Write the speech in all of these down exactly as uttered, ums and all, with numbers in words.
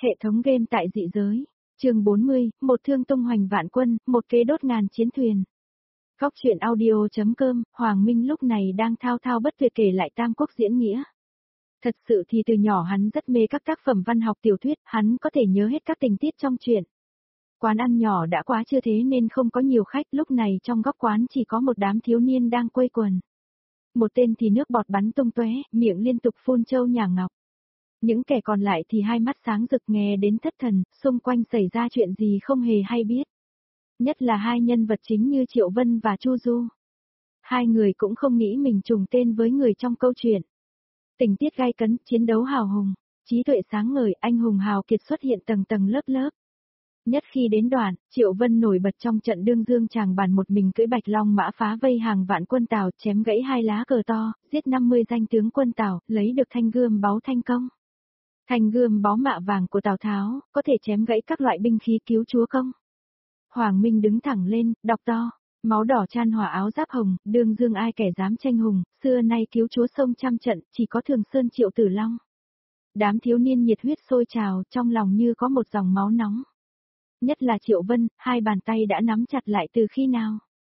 Hệ thống game tại dị giới. Chương bốn mươi, một thương tung hoành vạn quân, một kế đốt ngàn chiến thuyền. Góc truyện audio.com, Hoàng Minh lúc này đang thao thao bất tuyệt kể lại Tam Quốc diễn nghĩa. Thật sự thì từ nhỏ hắn rất mê các tác phẩm văn học tiểu thuyết, hắn có thể nhớ hết các tình tiết trong truyện. Quán ăn nhỏ đã quá chưa thế nên không có nhiều khách, lúc này trong góc quán chỉ có một đám thiếu niên đang quây quần. Một tên thì nước bọt bắn tung tóe, miệng liên tục phun châu nhả ngọc. Những kẻ còn lại thì hai mắt sáng rực nghe đến thất thần, xung quanh xảy ra chuyện gì không hề hay biết. Nhất là hai nhân vật chính như Triệu Vân và Chu Du. Hai người cũng không nghĩ mình trùng tên với người trong câu chuyện. Tình tiết gai cấn, chiến đấu hào hùng, trí tuệ sáng ngời, anh hùng hào kiệt xuất hiện tầng tầng lớp lớp. Nhất khi đến đoạn, Triệu Vân nổi bật trong trận đương dương chàng bàn một mình cưỡi bạch long mã phá vây hàng vạn quân Tào, chém gãy hai lá cờ to, giết năm mươi danh tướng quân Tào, lấy được thanh gươm báu Thanh Công. Thanh gươm báu mạ vàng của Tào Tháo, có thể chém gãy các loại binh khí cứu chúa công. Hoàng Minh đứng thẳng lên, đọc to, máu đỏ chan hòa áo giáp hồng, đương dương ai kẻ dám tranh hùng, xưa nay cứu chúa sông trăm trận, chỉ có Thường Sơn Triệu Tử Long. Đám thiếu niên nhiệt huyết sôi trào, trong lòng như có một dòng máu nóng. Nhất là Triệu Vân, hai bàn tay đã nắm chặt lại từ khi nào.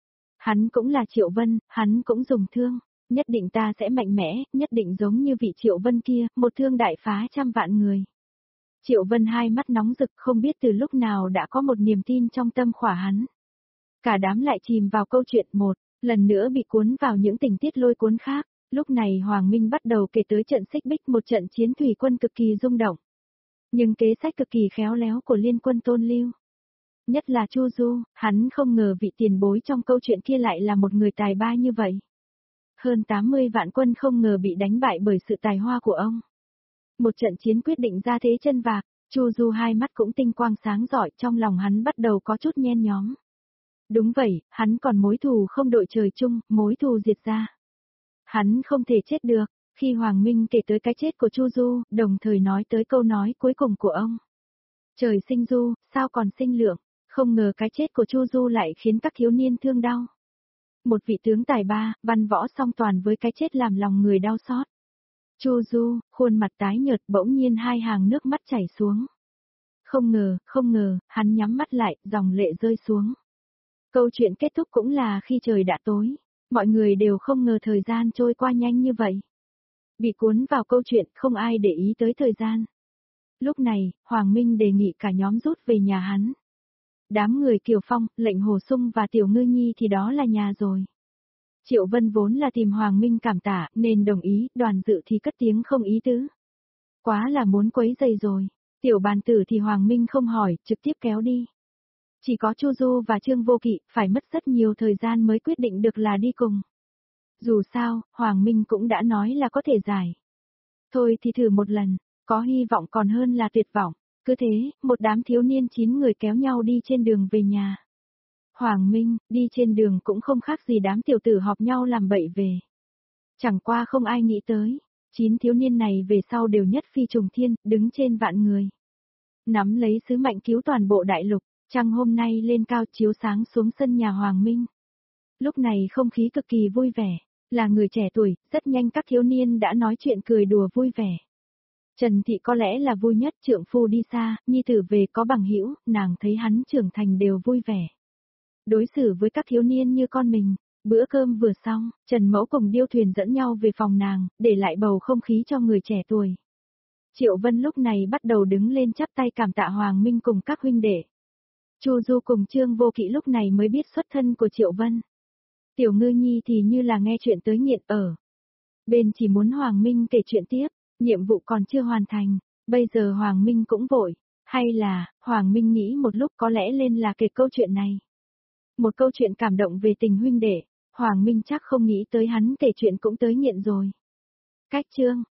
Hắn cũng là Triệu Vân, hắn cũng dùng thương, nhất định ta sẽ mạnh mẽ, nhất định giống như vị Triệu Vân kia, một thương đại phá trăm vạn người. Triệu Vân hai mắt nóng rực không biết từ lúc nào đã có một niềm tin trong tâm khỏa hắn. Cả đám lại chìm vào câu chuyện một, lần nữa bị cuốn vào những tình tiết lôi cuốn khác, lúc này Hoàng Minh bắt đầu kể tới trận xích bích, một trận chiến thủy quân cực kỳ rung động. Nhưng kế sách cực kỳ khéo léo của liên quân Tôn Lưu. Nhất là Chu Du, hắn không ngờ vị tiền bối trong câu chuyện kia lại là một người tài ba như vậy. Hơn tám mươi vạn quân không ngờ bị đánh bại bởi sự tài hoa của ông. Một trận chiến quyết định ra thế chân vạc, Chu Du hai mắt cũng tinh quang sáng rọi, trong lòng hắn bắt đầu có chút nhen nhóm. Đúng vậy, hắn còn mối thù không đội trời chung, mối thù diệt ra. Hắn không thể chết được, khi Hoàng Minh kể tới cái chết của Chu Du, đồng thời nói tới câu nói cuối cùng của ông. Trời sinh du, sao còn sinh lượng, không ngờ cái chết của Chu Du lại khiến các thiếu niên thương đau. Một vị tướng tài ba, văn võ song toàn với cái chết làm lòng người đau xót. Chu Du, khuôn mặt tái nhợt, bỗng nhiên hai hàng nước mắt chảy xuống. Không ngờ, không ngờ, hắn nhắm mắt lại, dòng lệ rơi xuống. Câu chuyện kết thúc cũng là khi trời đã tối, mọi người đều không ngờ thời gian trôi qua nhanh như vậy. Bị cuốn vào câu chuyện, không ai để ý tới thời gian. Lúc này, Hoàng Minh đề nghị cả nhóm rút về nhà hắn. Đám người Kiều Phong, Lệnh Hồ Sung và Tiểu Ngư Nhi thì đó là nhà rồi. Triệu Vân vốn là tìm Hoàng Minh cảm tạ nên đồng ý, Đoàn Dự thì cất tiếng không ý tứ. Quá là muốn quấy rầy rồi. Tiểu Bàn Tử thì Hoàng Minh không hỏi, trực tiếp kéo đi. Chỉ có Chu Du và Trương Vô Kỵ phải mất rất nhiều thời gian mới quyết định được là đi cùng. Dù sao, Hoàng Minh cũng đã nói là có thể giải. Thôi thì thử một lần, có hy vọng còn hơn là tuyệt vọng. Cứ thế, một đám thiếu niên chín người kéo nhau đi trên đường về nhà. Hoàng Minh, đi trên đường cũng không khác gì đám tiểu tử họp nhau làm bậy về. Chẳng qua không ai nghĩ tới, chín thiếu niên này về sau đều nhất phi trùng thiên, đứng trên vạn người. Nắm lấy sứ mệnh cứu toàn bộ đại lục, trăng hôm nay lên cao chiếu sáng xuống sân nhà Hoàng Minh. Lúc này không khí cực kỳ vui vẻ, là người trẻ tuổi, rất nhanh các thiếu niên đã nói chuyện cười đùa vui vẻ. Trần Thị có lẽ là vui nhất, trượng phu đi xa, nhi tử về có bằng hữu, nàng thấy hắn trưởng thành đều vui vẻ. Đối xử với các thiếu niên như con mình, bữa cơm vừa xong, Trần Mẫu cùng Điêu Thuyền dẫn nhau về phòng nàng, để lại bầu không khí cho người trẻ tuổi. Triệu Vân lúc này bắt đầu đứng lên chắp tay cảm tạ Hoàng Minh cùng các huynh đệ. Chu Du cùng Trương Vô Kỵ lúc này mới biết xuất thân của Triệu Vân. Tiểu Ngư Nhi thì như là nghe chuyện tới nghiện ở. Bên chỉ muốn Hoàng Minh kể chuyện tiếp, nhiệm vụ còn chưa hoàn thành, bây giờ Hoàng Minh cũng vội, hay là, Hoàng Minh nghĩ một lúc có lẽ lên là kể câu chuyện này. Một câu chuyện cảm động về tình huynh đệ, Hoàng Minh chắc không nghĩ tới hắn kể chuyện cũng tới nghiện rồi. Cách chương,